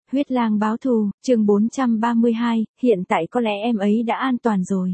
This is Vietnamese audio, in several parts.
Huyết lang báo thù, chương 432, hiện tại có lẽ em ấy đã an toàn rồi.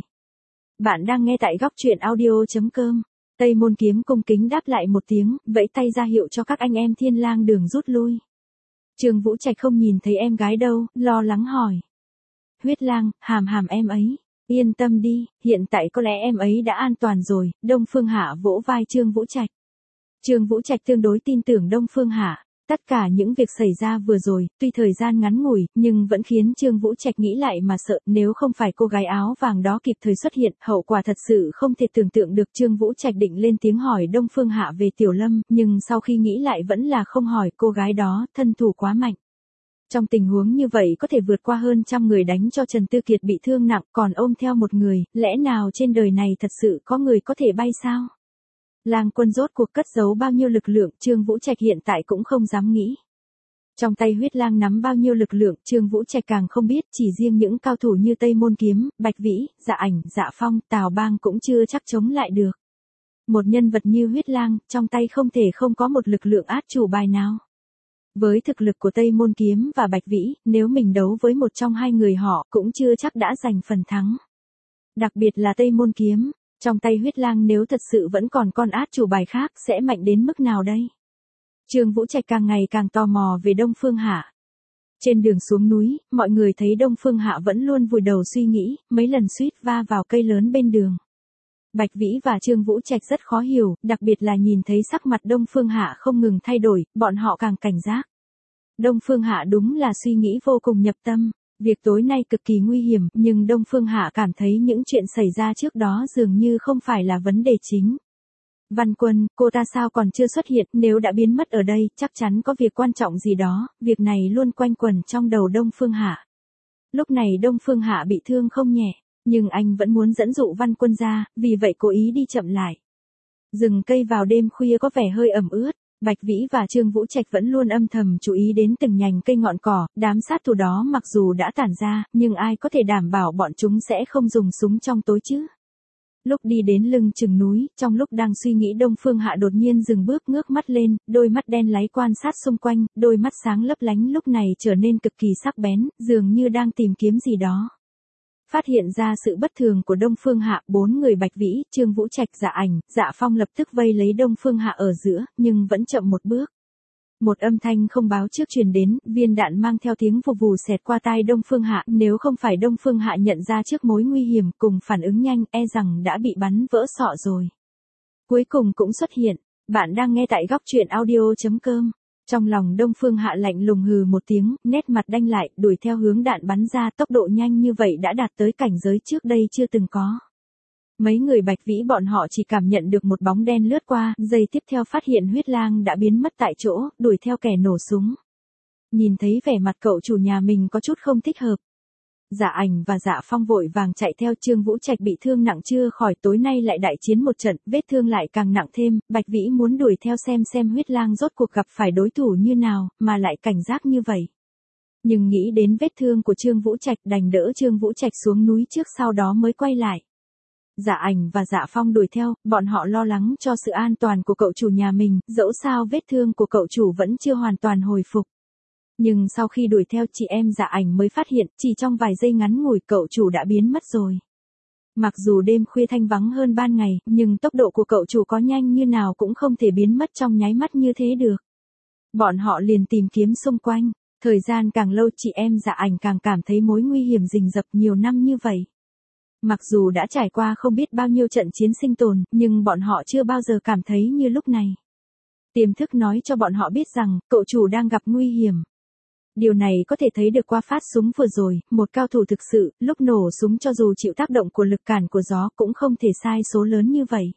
Bạn đang nghe tại góc truyện audio.com. Tây Môn Kiếm cung kính đáp lại một tiếng, vẫy tay ra hiệu cho các anh em Thiên Lang Đường rút lui. Trương Vũ Trạch không nhìn thấy em gái đâu, lo lắng hỏi. Huyết lang, hàm em ấy. Yên tâm đi, hiện tại có lẽ em ấy đã an toàn rồi. Đông Phương Hạ vỗ vai Trương Vũ Trạch. Trương Vũ Trạch tương đối tin tưởng Đông Phương Hạ. Tất cả những việc xảy ra vừa rồi, tuy thời gian ngắn ngủi, nhưng vẫn khiến Trương Vũ Trạch nghĩ lại mà sợ, nếu không phải cô gái áo vàng đó kịp thời xuất hiện, hậu quả thật sự không thể tưởng tượng được. Trương Vũ Trạch định lên tiếng hỏi Đông Phương Hạ về Tiểu Lâm, nhưng sau khi nghĩ lại vẫn là không hỏi, cô gái đó, thân thủ quá mạnh. Trong tình huống như vậy có thể vượt qua hơn trăm người đánh cho Trần Tư Kiệt bị thương nặng, còn ôm theo một người, lẽ nào trên đời này thật sự có người có thể bay sao? Lang Quân rốt cuộc cất giấu bao nhiêu lực lượng, Trương Vũ Trạch hiện tại cũng không dám nghĩ. Trong tay Huyết lang nắm bao nhiêu lực lượng, Trương Vũ Trạch càng không biết, chỉ riêng những cao thủ như Tây Môn Kiếm, Bạch Vĩ, Dạ Ảnh, Dạ Phong, Tào Bang cũng chưa chắc chống lại được. Một nhân vật như Huyết lang, trong tay không thể không có một lực lượng át chủ bài nào. Với thực lực của Tây Môn Kiếm và Bạch Vĩ, nếu mình đấu với một trong hai người họ cũng chưa chắc đã giành phần thắng. Đặc biệt là Tây Môn Kiếm. Trong tay Huyết lang nếu thật sự vẫn còn con át chủ bài khác sẽ mạnh đến mức nào đây? Trương Vũ Trạch càng ngày càng tò mò về Đông Phương Hạ. Trên đường xuống núi, mọi người thấy Đông Phương Hạ vẫn luôn vùi đầu suy nghĩ, mấy lần suýt va vào cây lớn bên đường. Bạch Vĩ và Trương Vũ Trạch rất khó hiểu, đặc biệt là nhìn thấy sắc mặt Đông Phương Hạ không ngừng thay đổi, bọn họ càng cảnh giác. Đông Phương Hạ đúng là suy nghĩ vô cùng nhập tâm. Việc tối nay cực kỳ nguy hiểm, nhưng Đông Phương Hạ cảm thấy những chuyện xảy ra trước đó dường như không phải là vấn đề chính. Văn Quân, cô ta sao còn chưa xuất hiện, nếu đã biến mất ở đây, chắc chắn có việc quan trọng gì đó, việc này luôn quanh quẩn trong đầu Đông Phương Hạ. Lúc này Đông Phương Hạ bị thương không nhẹ, nhưng anh vẫn muốn dẫn dụ Văn Quân ra, vì vậy cố ý đi chậm lại. Rừng cây vào đêm khuya có vẻ hơi ẩm ướt. Bạch Vĩ và Trương Vũ Trạch vẫn luôn âm thầm chú ý đến từng nhành cây ngọn cỏ, đám sát thủ đó mặc dù đã tản ra, nhưng ai có thể đảm bảo bọn chúng sẽ không dùng súng trong tối chứ? Lúc đi đến lưng chừng núi, trong lúc đang suy nghĩ Đông Phương Hạ đột nhiên dừng bước ngước mắt lên, đôi mắt đen láy quan sát xung quanh, đôi mắt sáng lấp lánh lúc này trở nên cực kỳ sắc bén, dường như đang tìm kiếm gì đó. Phát hiện ra sự bất thường của Đông Phương Hạ, bốn người Bạch Vĩ, Trương Vũ Trạch, Dạ Ảnh, Dạ Phong lập tức vây lấy Đông Phương Hạ ở giữa, nhưng vẫn chậm một bước. Một âm thanh không báo trước truyền đến, viên đạn mang theo tiếng vù vù xẹt qua tai Đông Phương Hạ, nếu không phải Đông Phương Hạ nhận ra trước mối nguy hiểm cùng phản ứng nhanh, e rằng đã bị bắn vỡ sọ rồi. Cuối cùng cũng xuất hiện, bạn đang nghe tại góc truyện audio.com. Trong lòng Đông Phương Hạ lạnh lùng hừ một tiếng, nét mặt đanh lại, đuổi theo hướng đạn bắn ra, tốc độ nhanh như vậy đã đạt tới cảnh giới trước đây chưa từng có. Mấy người Bạch Vĩ bọn họ chỉ cảm nhận được một bóng đen lướt qua, giây tiếp theo phát hiện Huyết lang đã biến mất tại chỗ, đuổi theo kẻ nổ súng. Nhìn thấy vẻ mặt cậu chủ nhà mình có chút không thích hợp. Dạ Ảnh và Dạ Phong vội vàng chạy theo. Trương Vũ Trạch bị thương nặng chưa khỏi, tối nay lại đại chiến một trận, vết thương lại càng nặng thêm, Bạch Vĩ muốn đuổi theo xem Huyết lang rốt cuộc gặp phải đối thủ như nào, mà lại cảnh giác như vậy. Nhưng nghĩ đến vết thương của Trương Vũ Trạch đành đỡ Trương Vũ Trạch xuống núi trước sau đó mới quay lại. Dạ Ảnh và Dạ Phong đuổi theo, bọn họ lo lắng cho sự an toàn của cậu chủ nhà mình, dẫu sao vết thương của cậu chủ vẫn chưa hoàn toàn hồi phục. Nhưng sau khi đuổi theo chị em Dạ Ảnh mới phát hiện, chỉ trong vài giây ngắn ngủi cậu chủ đã biến mất rồi. Mặc dù đêm khuya thanh vắng hơn ban ngày, nhưng tốc độ của cậu chủ có nhanh như nào cũng không thể biến mất trong nháy mắt như thế được. Bọn họ liền tìm kiếm xung quanh, thời gian càng lâu chị em Dạ Ảnh càng cảm thấy mối nguy hiểm rình rập nhiều năm như vậy. Mặc dù đã trải qua không biết bao nhiêu trận chiến sinh tồn, nhưng bọn họ chưa bao giờ cảm thấy như lúc này. Tiềm thức nói cho bọn họ biết rằng, cậu chủ đang gặp nguy hiểm. Điều này có thể thấy được qua phát súng vừa rồi, một cao thủ thực sự, lúc nổ súng cho dù chịu tác động của lực cản của gió cũng không thể sai số lớn như vậy.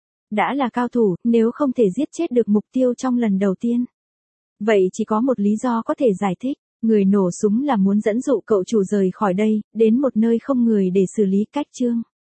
Đã là cao thủ, nếu không thể giết chết được mục tiêu trong lần đầu tiên. Vậy chỉ có một lý do có thể giải thích, người nổ súng là muốn dẫn dụ cậu chủ rời khỏi đây, đến một nơi không người để xử lý cách chương.